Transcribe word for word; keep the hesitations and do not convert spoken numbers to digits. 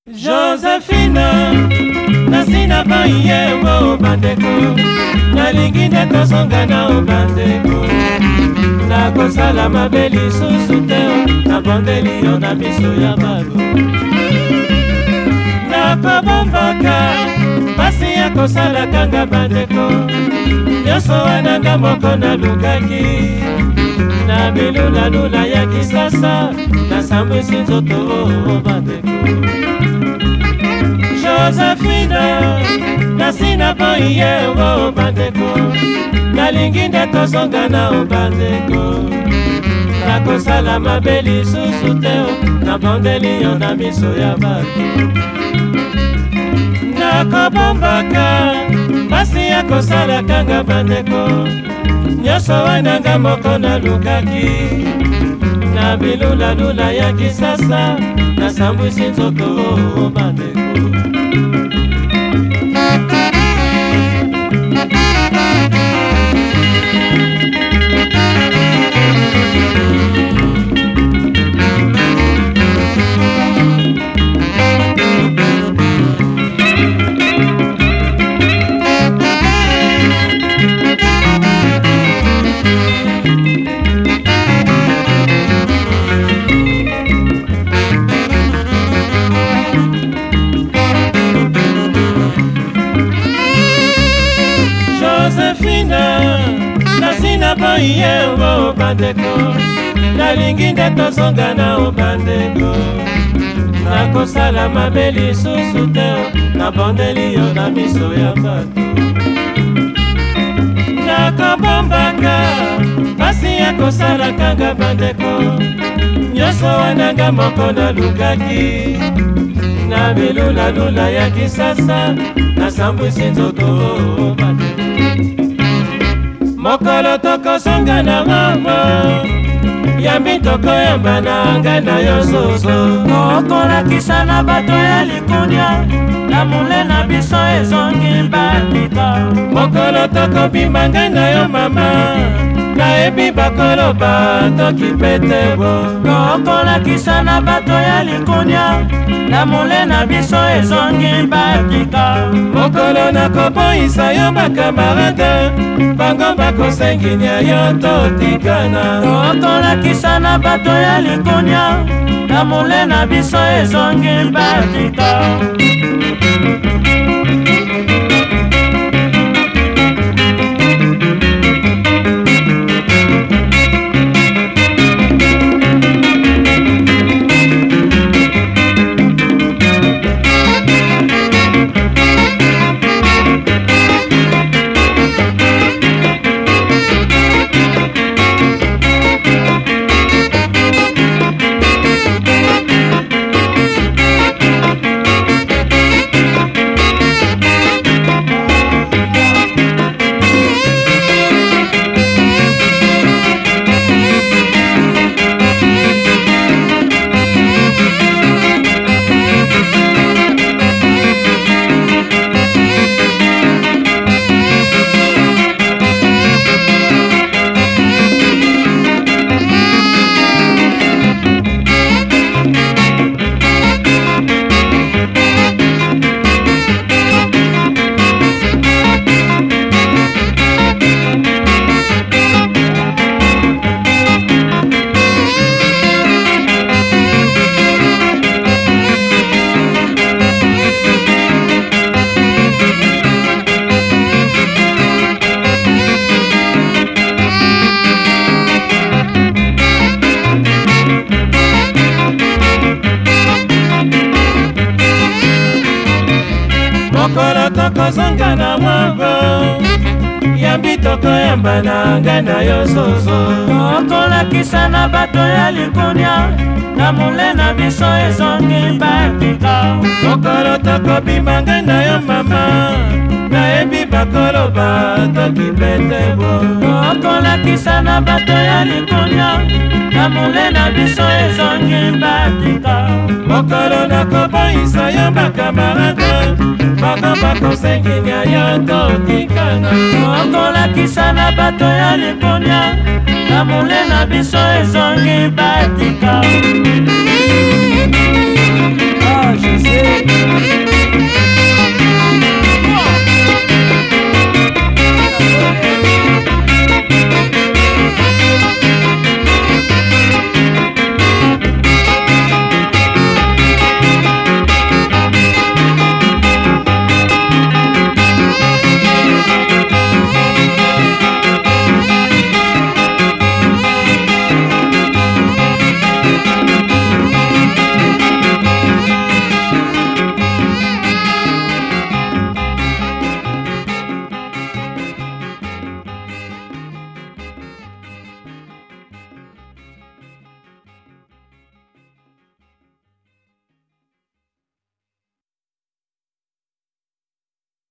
Josephine, nasina baiye wo bandeko, nalingi nde tozonga na o bandeko. Nakosala mabe lisusu te, nabondeli yo na miso ya bato. Nakobombaka pasi ya kosala kanga bandeko, nyonso wananga moko nalukaki. Na bilula-lula ya kisasa, nasambwisi nzoto o bandeko. Josephine, nasina baiye wo bandeko, nalingi nde tozonga na o bandeko. Nakosala mabe lisusu te, nabondeli yo na miso ya bato. Nakobombaka pasi ya kosala kanga bandeko, nyonso wananga moko nalukaki. Na bilula-lula ya kisasa, nasambwisi nzoto o bandeko. Josephine, nasina baiye wo bandeko, nalingi nde tozonga na o bandeko. Nakosala mabe lisusu te, nabondeli yo na miso ya bato. Nakobombaka pasi ya kosala kanga bandeko, nyonso wananga moko nalukaki. Na bilula-lula ya kisasa, nasambwisi nzoto o bandeko. Mokolo tokozonga na mama, yambi tokoyamba na nga na yo zozo. Tokolakisa na bato ya likunya, na mule na biso ezongi batika. Mokolo tokobima nga na yo mama, nayebi bakoloba toki pete bo. Tokolakisa na bato ya likunya, na mule na biso ezongi batika. Mokolo nakoboyisa yo bakamarade, bango bakosenginya yo totikana. Tokolakisa na bato ya likunya, na mule na biso ezongi batika. Mokolo tokozonga na mwango, yambi tokoyamba na nga na yo zozo. Tokolakisa na bato ya likunya, na mule na biso ezongi batika. Mokolo tokobima nga na yo mama, nayebi bakoloba toki pete bo. Tokolakisa na bato ya likunya, na mule na biso ezongi batika. Mokolo nakoboyisa yo bakamarade, bango bakosenginya yo totikana. Tokolakisa na bato ya likunya, na mule na biso ezongi batika.